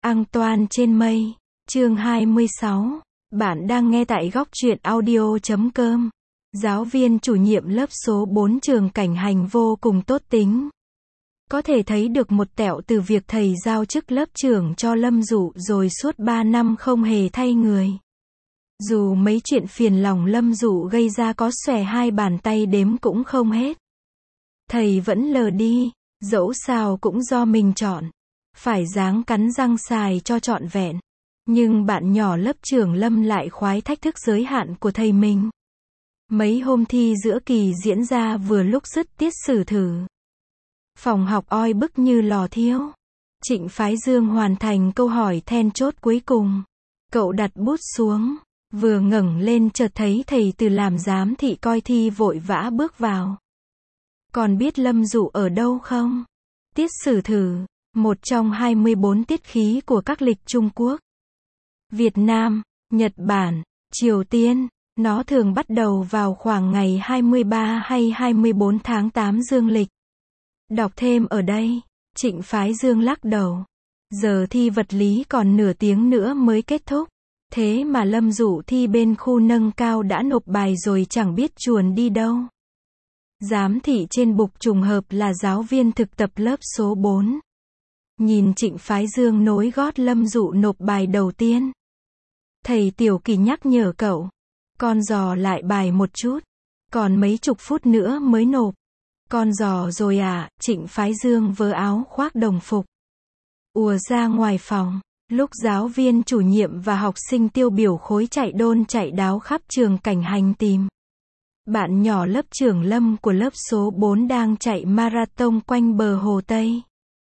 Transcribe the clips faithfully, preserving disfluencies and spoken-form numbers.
Antoine trên mây, chương hai mươi sáu. Bạn đang nghe tại góc truyện audio chấm com. Giáo viên chủ nhiệm lớp số bốn trường Cảnh Hành vô cùng tốt tính. Có thể thấy được một tẹo từ việc thầy giao chức lớp trưởng cho Lâm Dụ rồi suốt ba năm không hề thay người. Dù mấy chuyện phiền lòng Lâm Dụ gây ra có xòe hai bàn tay đếm cũng không hết. Thầy vẫn lờ đi, dẫu sao cũng do mình chọn. Phải ráng cắn răng xài cho trọn vẹn. Nhưng bạn nhỏ lớp trưởng Lâm lại khoái thách thức giới hạn của thầy mình. Mấy hôm thi giữa kỳ diễn ra vừa lúc dứt tiết sử thử. Phòng học oi bức như lò thiêu. Trịnh Phái Dương hoàn thành câu hỏi then chốt cuối cùng. Cậu đặt bút xuống, vừa ngẩng lên chợt thấy thầy Từ làm giám thị coi thi vội vã bước vào. Còn biết Lâm Dụ ở đâu không? Tiết sử thử, một trong hai mươi bốn tiết khí của các lịch Trung Quốc. Việt Nam, Nhật Bản, Triều Tiên, nó thường bắt đầu vào khoảng ngày hai mươi ba hay hai mươi bốn tháng tám dương lịch. Đọc thêm ở đây, Trịnh Phái Dương lắc đầu. Giờ thi vật lý còn nửa tiếng nữa mới kết thúc. Thế mà Lâm Dụ thi bên khu nâng cao đã nộp bài rồi chẳng biết chuồn đi đâu. Giám thị trên bục trùng hợp là giáo viên thực tập lớp số bốn. Nhìn Trịnh Phái Dương nối gót Lâm Dụ nộp bài đầu tiên. Thầy Tiểu Kỳ nhắc nhở cậu. Con dò lại bài một chút. Còn mấy chục phút nữa mới nộp. Con dò rồi à? Trịnh Phái Dương vớ áo khoác đồng phục. Ùa ra ngoài phòng. Lúc giáo viên chủ nhiệm và học sinh tiêu biểu khối chạy đôn chạy đáo khắp trường Cảnh Hành tìm. Bạn nhỏ lớp trưởng Lâm của lớp số bốn đang chạy marathon quanh bờ Hồ Tây.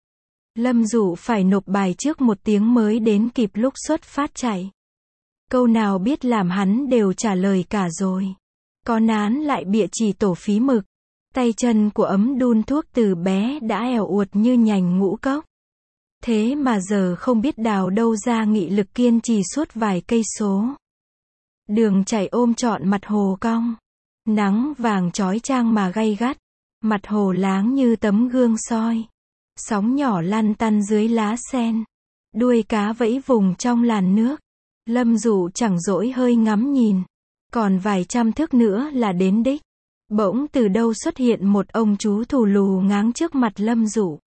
Lâm Dụ phải nộp bài trước một tiếng mới đến kịp lúc xuất phát chạy. Câu nào biết làm hắn đều trả lời cả rồi. Có nán lại bịa chỉ tổ phí mực. Tay chân của ấm đun thuốc từ bé đã ẻo uột như nhành ngũ cốc. Thế mà giờ không biết đào đâu ra nghị lực kiên trì suốt vài cây số. Đường chạy ôm trọn mặt hồ cong. Nắng vàng chói chang mà gay gắt. Mặt hồ láng như tấm gương soi. Sóng nhỏ lăn tăn dưới lá sen. Đuôi cá vẫy vùng trong làn nước. Lâm Dụ chẳng dỗi hơi ngắm nhìn. Còn vài trăm thước nữa là đến đích. Bỗng từ đâu xuất hiện một ông chú thù lù ngáng trước mặt Lâm Dụ.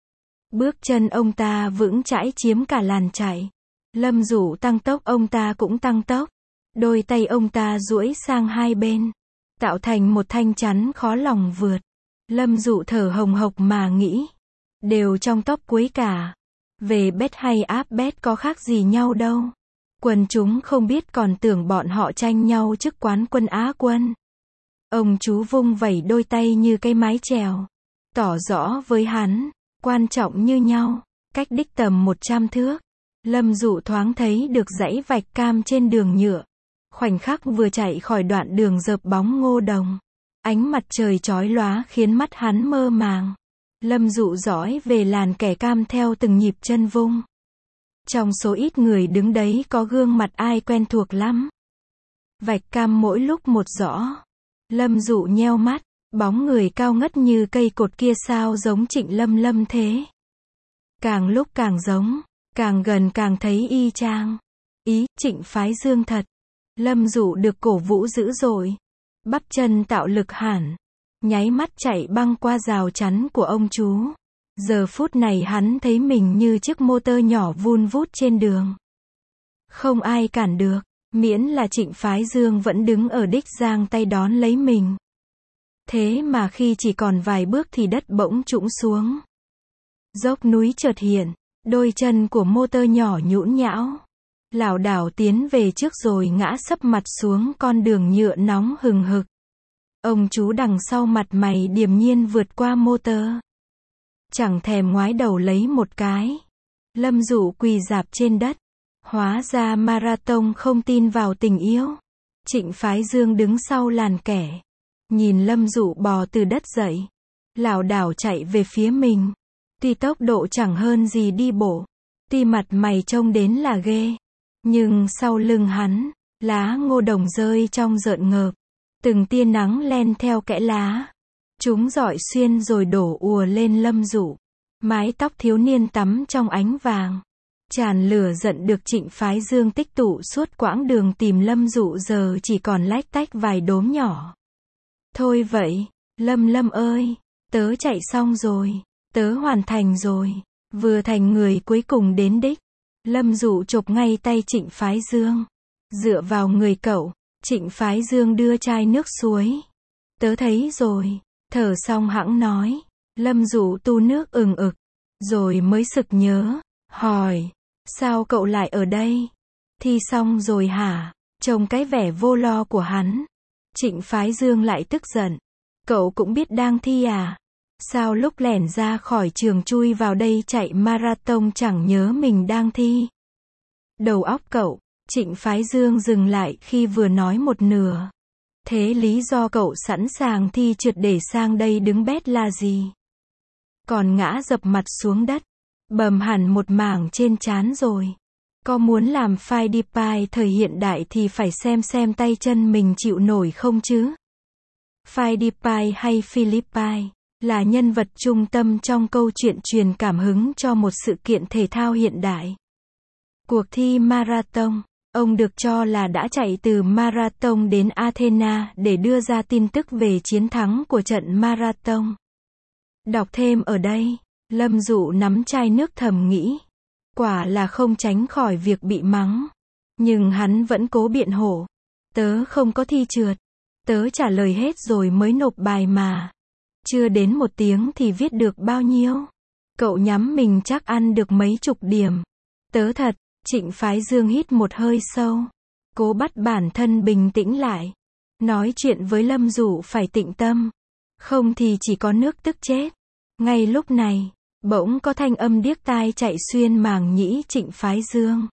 Bước chân ông ta vững chãi chiếm cả làn chạy. Lâm Dụ tăng tốc, ông ta cũng tăng tốc. Đôi tay ông ta duỗi sang hai bên, tạo thành một thanh chắn khó lòng vượt. Lâm Dụ thở hồng hộc mà nghĩ. Đều trong top cuối cả. Về bet hay áp bet có khác gì nhau đâu. Quần chúng không biết còn tưởng bọn họ tranh nhau chức quán quân Á quân. Ông chú vung vẩy đôi tay như cây mái chèo. Tỏ rõ với hắn, quan trọng như nhau, cách đích tầm một trăm thước. Lâm Dụ thoáng thấy được dãy vạch cam trên đường nhựa. Khoảnh khắc vừa chạy khỏi đoạn đường rợp bóng ngô đồng. Ánh mặt trời chói lóa khiến mắt hắn mơ màng. Lâm Dụ dõi về làn kẻ cam theo từng nhịp chân vung. Trong số ít người đứng đấy có gương mặt ai quen thuộc lắm. Vạch cam mỗi lúc một rõ. Lâm Dụ nheo mắt, bóng người cao ngất như cây cột kia sao giống Trịnh Lâm Lâm thế. Càng lúc càng giống, càng gần càng thấy y chang. Ý, Trịnh Phái Dương thật. Lâm Dụ được cổ vũ dữ dội. Bắp chân tạo lực hẳn. Nháy mắt chạy băng qua rào chắn của ông chú. Giờ phút này hắn thấy mình như chiếc motor nhỏ vun vút trên đường. Không ai cản được, miễn là Trịnh Phái Dương vẫn đứng ở đích giang tay đón lấy mình. Thế mà khi chỉ còn vài bước thì đất bỗng trũng xuống. Dốc núi chợt hiện, đôi chân của motor nhỏ nhũn nhão. Lảo đảo tiến về trước rồi ngã sấp mặt xuống con đường nhựa nóng hừng hực. Ông chú đằng sau mặt mày điềm nhiên vượt qua motor. Chẳng thèm ngoái đầu lấy một cái. Lâm Dụ quỳ rạp trên đất. Hóa ra marathon không tin vào tình yêu. Trịnh Phái Dương đứng sau làn kẻ. Nhìn Lâm Dụ bò từ đất dậy. Lảo đảo chạy về phía mình. Tuy tốc độ chẳng hơn gì đi bộ. Tuy mặt mày trông đến là ghê. Nhưng sau lưng hắn, lá ngô đồng rơi trong rợn ngợp. Từng tia nắng len theo kẽ lá. Chúng rọi xuyên rồi đổ ùa lên Lâm Dụ. Mái tóc thiếu niên tắm trong ánh vàng. Tràn lửa giận được Trịnh Phái Dương tích tụ suốt quãng đường tìm Lâm Dụ giờ chỉ còn lách tách vài đốm nhỏ. Thôi vậy, Lâm Lâm ơi, tớ chạy xong rồi, tớ hoàn thành rồi, vừa thành người cuối cùng đến đích. Lâm Dụ chộp ngay tay Trịnh Phái Dương. Dựa vào người cậu, Trịnh Phái Dương đưa chai nước suối. Tớ thấy rồi, thở xong hẵng nói. Lâm Dụ tu nước ừng ực, rồi mới sực nhớ, hỏi, sao cậu lại ở đây? Thi xong rồi hả? Trông cái vẻ vô lo của hắn. Trịnh Phái Dương lại tức giận. Cậu cũng biết đang thi à? Sao lúc lẻn ra khỏi trường chui vào đây chạy marathon chẳng nhớ mình đang thi? Đầu óc cậu, Trịnh Phái Dương dừng lại khi vừa nói một nửa. Thế lý do cậu sẵn sàng thi trượt để sang đây đứng bét là gì? Còn ngã dập mặt xuống đất, bầm hẳn một mảng trên trán rồi. Có muốn làm phai đi pai thời hiện đại thì phải xem xem tay chân mình chịu nổi không chứ? Phai đi pai hay Philippai là nhân vật trung tâm trong câu chuyện truyền cảm hứng cho một sự kiện thể thao hiện đại. Cuộc thi marathon, ông được cho là đã chạy từ marathon đến Athena để đưa ra tin tức về chiến thắng của trận marathon. Đọc thêm ở đây, Lâm Dụ nắm chai nước thầm nghĩ. Quả là không tránh khỏi việc bị mắng. Nhưng hắn vẫn cố biện hộ. Tớ không có thi trượt. Tớ trả lời hết rồi mới nộp bài mà. Chưa đến một tiếng thì viết được bao nhiêu. Cậu nhắm mình chắc ăn được mấy chục điểm. Tớ thật. Trịnh Phái Dương hít một hơi sâu. Cố bắt bản thân bình tĩnh lại. Nói chuyện với Lâm Dụ phải tĩnh tâm. Không thì chỉ có nước tức chết. Ngay lúc này, bỗng có thanh âm điếc tai chạy xuyên màng nhĩ Trịnh Phái Dương.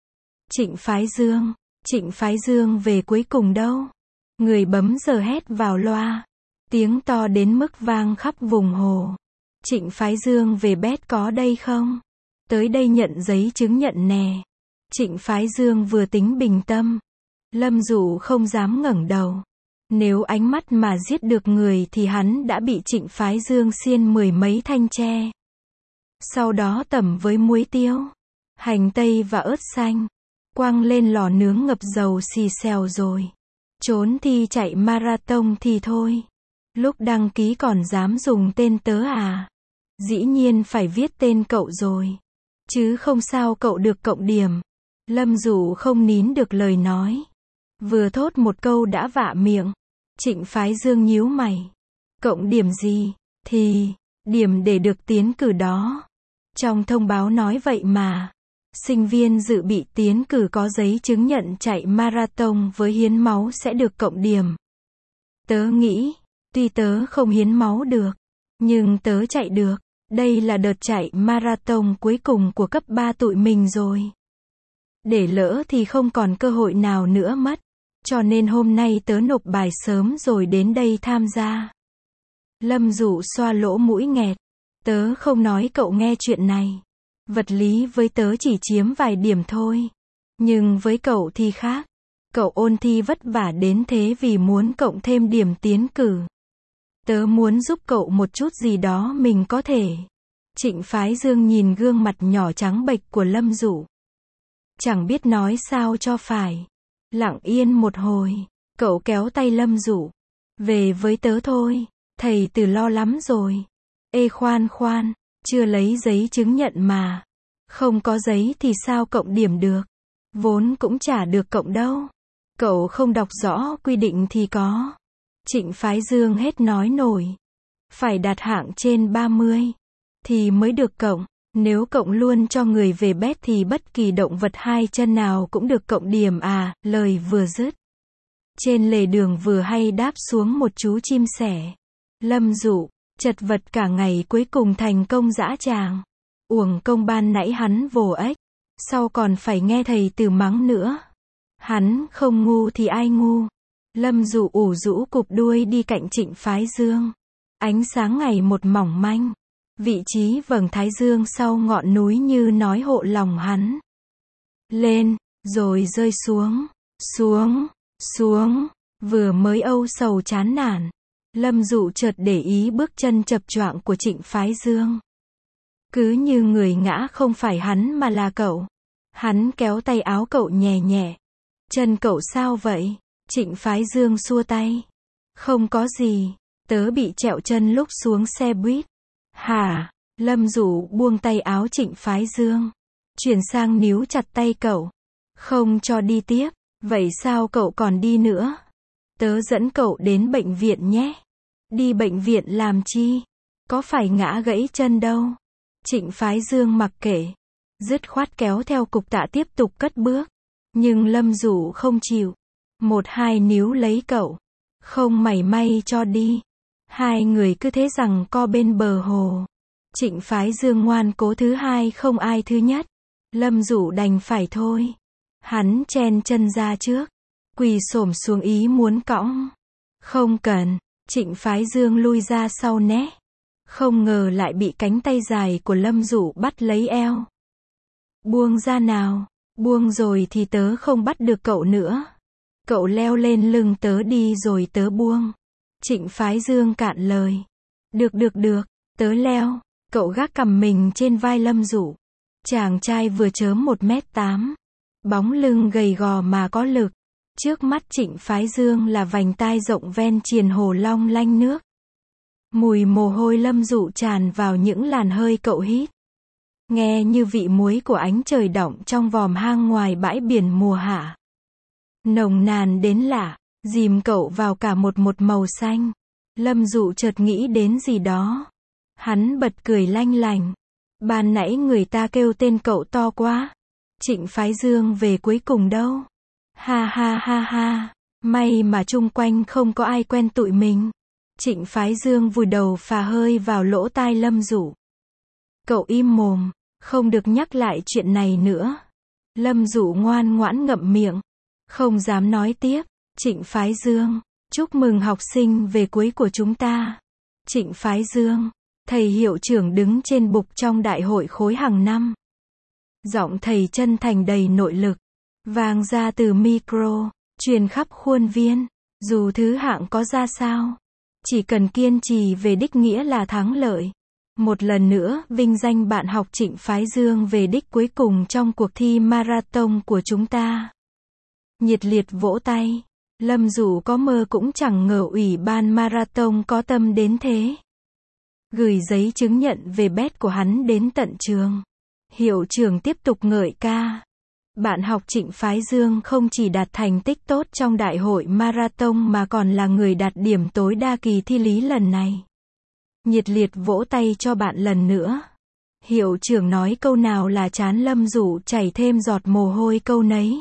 Trịnh Phái Dương, Trịnh Phái Dương về cuối cùng đâu? Người bấm giờ hét vào loa. Tiếng to đến mức vang khắp vùng hồ. Trịnh Phái Dương về bét có đây không? Tới đây nhận giấy chứng nhận nè. Trịnh Phái Dương vừa tính bình tâm. Lâm Dụ không dám ngẩng đầu. Nếu ánh mắt mà giết được người thì hắn đã bị Trịnh Phái Dương xiên mười mấy thanh tre. Sau đó tẩm với muối tiêu, hành tây và ớt xanh. Quăng lên lò nướng ngập dầu xì xèo rồi. Trốn thi chạy marathon thì thôi. Lúc đăng ký còn dám dùng tên tớ à? Dĩ nhiên phải viết tên cậu rồi. Chứ không sao cậu được cộng điểm. Lâm Dụ không nín được lời nói. Vừa thốt một câu đã vạ miệng. Trịnh Phái Dương nhíu mày. Cộng điểm gì? Thì, điểm để được tiến cử đó. Trong thông báo nói vậy mà. Sinh viên dự bị tiến cử có giấy chứng nhận chạy marathon với hiến máu sẽ được cộng điểm. Tớ nghĩ, tuy tớ không hiến máu được, nhưng tớ chạy được. Đây là đợt chạy marathon cuối cùng của cấp ba tụi mình rồi. Để lỡ thì không còn cơ hội nào nữa mất. Cho nên hôm nay tớ nộp bài sớm rồi đến đây tham gia. Lâm Dụ xoa lỗ mũi nghẹt. Tớ không nói cậu nghe chuyện này. Vật lý với tớ chỉ chiếm vài điểm thôi. Nhưng với cậu thì khác. Cậu ôn thi vất vả đến thế vì muốn cộng thêm điểm tiến cử. Tớ muốn giúp cậu một chút gì đó mình có thể. Trịnh Phái Dương nhìn gương mặt nhỏ trắng bệch của Lâm Dụ. Chẳng biết nói sao cho phải. Lặng yên một hồi, cậu kéo tay Lâm Dụ. Về với tớ thôi, thầy Từ lo lắm rồi. Ê khoan khoan, chưa lấy giấy chứng nhận mà. Không có giấy thì sao cộng điểm được? Vốn cũng chả được cộng đâu. Cậu không đọc rõ quy định thì có. Trịnh Phái Dương hết nói nổi. Phải đạt hạng trên ba mươi thì mới được cộng. Nếu cộng luôn cho người về bét thì bất kỳ động vật hai chân nào cũng được cộng điểm à, lời vừa dứt. Trên lề đường vừa hay đáp xuống một chú chim sẻ. Lâm Dụ, chật vật cả ngày cuối cùng thành công dã tràng. Uổng công ban nãy hắn vồ ếch. Sau còn phải nghe thầy Từ mắng nữa. Hắn không ngu thì ai ngu. Lâm Dụ ủ rũ cụp đuôi đi cạnh Trịnh Phái Dương. Ánh sáng ngày một mỏng manh. Vị trí vầng thái dương sau ngọn núi như nói hộ lòng hắn. Lên, rồi rơi xuống, xuống, xuống, vừa mới âu sầu chán nản. Lâm Dụ chợt để ý bước chân chập choạng của Trịnh Phái Dương. Cứ như người ngã không phải hắn mà là cậu. Hắn kéo tay áo cậu nhẹ nhẹ. Chân cậu sao vậy? Trịnh Phái Dương xua tay. Không có gì, tớ bị trẹo chân lúc xuống xe buýt. Hả? Lâm Dụ buông tay áo Trịnh Phái Dương. Chuyển sang níu chặt tay cậu. Không cho đi tiếp. Vậy sao cậu còn đi nữa? Tớ dẫn cậu đến bệnh viện nhé. Đi bệnh viện làm chi? Có phải ngã gãy chân đâu. Trịnh Phái Dương mặc kệ. Dứt khoát kéo theo cục tạ tiếp tục cất bước. Nhưng Lâm Dụ không chịu. Một hai níu lấy cậu. Không mảy may cho đi. Hai người cứ thế rằng co bên bờ hồ. Trịnh Phái Dương ngoan cố thứ hai không ai thứ nhất. Lâm Dụ đành phải thôi. Hắn chen chân ra trước. Quỳ xổm xuống ý muốn cõng. Không cần. Trịnh Phái Dương lui ra sau né. Không ngờ lại bị cánh tay dài của Lâm Dụ bắt lấy eo. Buông ra nào. Buông rồi thì tớ không bắt được cậu nữa. Cậu leo lên lưng tớ đi rồi tớ buông. Trịnh Phái Dương cạn lời. Được được được, tớ leo. Cậu gác cằm mình trên vai Lâm Dụ. Chàng trai vừa chớm một mét tám. Bóng lưng gầy gò mà có lực. Trước mắt Trịnh Phái Dương là vành tai rộng ven triền hồ long lanh nước. Mùi mồ hôi Lâm Dụ tràn vào những làn hơi cậu hít. Nghe như vị muối của ánh trời đọng trong vòm hang ngoài bãi biển mùa hạ. Nồng nàn đến lạ, dìm cậu vào cả một một màu xanh. Lâm Dụ chợt nghĩ đến gì đó. Hắn bật cười lanh lành. Ban nãy người ta kêu tên cậu to quá. Trịnh Phái Dương về cuối cùng đâu? Ha ha ha ha, may mà chung quanh không có ai quen tụi mình. Trịnh Phái Dương vùi đầu phà hơi vào lỗ tai Lâm Dụ. Cậu im mồm, không được nhắc lại chuyện này nữa. Lâm Dụ ngoan ngoãn ngậm miệng, không dám nói tiếp. Trịnh Phái Dương, chúc mừng học sinh về cuối của chúng ta. Trịnh Phái Dương, thầy hiệu trưởng đứng trên bục trong đại hội khối hàng năm. Giọng thầy chân thành đầy nội lực, vang ra từ micro, truyền khắp khuôn viên. Dù thứ hạng có ra sao, chỉ cần kiên trì về đích nghĩa là thắng lợi. Một lần nữa, vinh danh bạn học Trịnh Phái Dương về đích cuối cùng trong cuộc thi marathon của chúng ta. Nhiệt liệt vỗ tay. Lâm Dụ có mơ cũng chẳng ngờ ủy ban marathon có tâm đến thế. Gửi giấy chứng nhận về bét của hắn đến tận trường. Hiệu trưởng tiếp tục ngợi ca. Bạn học Trịnh Phái Dương không chỉ đạt thành tích tốt trong đại hội marathon mà còn là người đạt điểm tối đa kỳ thi lý lần này. Nhiệt liệt vỗ tay cho bạn lần nữa. Hiệu trưởng nói câu nào là trán Lâm Dụ chảy thêm giọt mồ hôi câu nấy.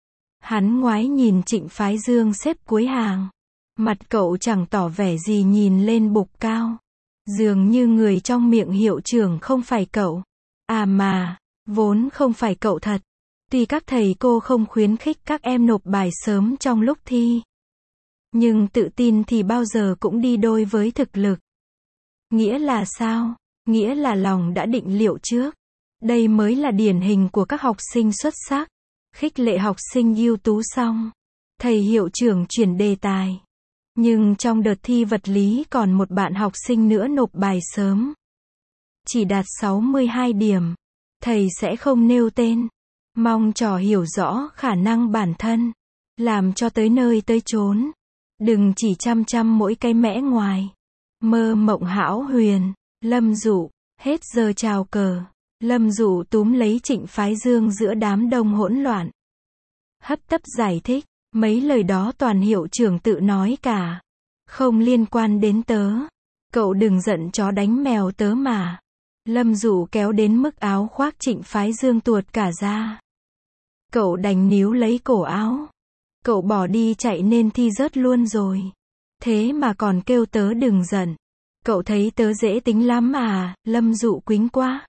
Hắn ngoái nhìn Trịnh Phái Dương xếp cuối hàng. Mặt cậu chẳng tỏ vẻ gì nhìn lên bục cao. Dường như người trong miệng hiệu trưởng không phải cậu. À mà, vốn không phải cậu thật. Tuy các thầy cô không khuyến khích các em nộp bài sớm trong lúc thi. Nhưng tự tin thì bao giờ cũng đi đôi với thực lực. Nghĩa là sao? Nghĩa là lòng đã định liệu trước. Đây mới là điển hình của các học sinh xuất sắc. Khích lệ học sinh ưu tú xong. Thầy hiệu trưởng chuyển đề tài. Nhưng trong đợt thi vật lý còn một bạn học sinh nữa nộp bài sớm. Chỉ đạt sáu mươi hai điểm. Thầy sẽ không nêu tên. Mong trò hiểu rõ khả năng bản thân. Làm cho tới nơi tới chốn. Đừng chỉ chăm chăm mỗi cái mẽ ngoài. Mơ mộng hão huyền. Lâm Dụ, hết giờ chào cờ. Lâm Dụ túm lấy Trịnh Phái Dương giữa đám đông hỗn loạn. Hấp tấp giải thích, mấy lời đó toàn hiệu trưởng tự nói cả. Không liên quan đến tớ. Cậu đừng giận chó đánh mèo tớ mà. Lâm Dụ kéo đến mức áo khoác Trịnh Phái Dương tuột cả ra. Cậu đành níu lấy cổ áo. Cậu bỏ đi chạy nên thi rớt luôn rồi. Thế mà còn kêu tớ đừng giận. Cậu thấy tớ dễ tính lắm à? Lâm Dụ quýnh quá.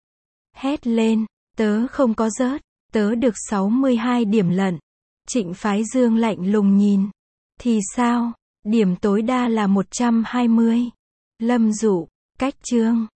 Hét lên, tớ không có rớt, tớ được sáu mươi hai điểm lận. Trịnh Phái Dương lạnh lùng nhìn. Thì sao? Điểm tối đa là một trăm hai mươi. Lâm Dụ, cách chương.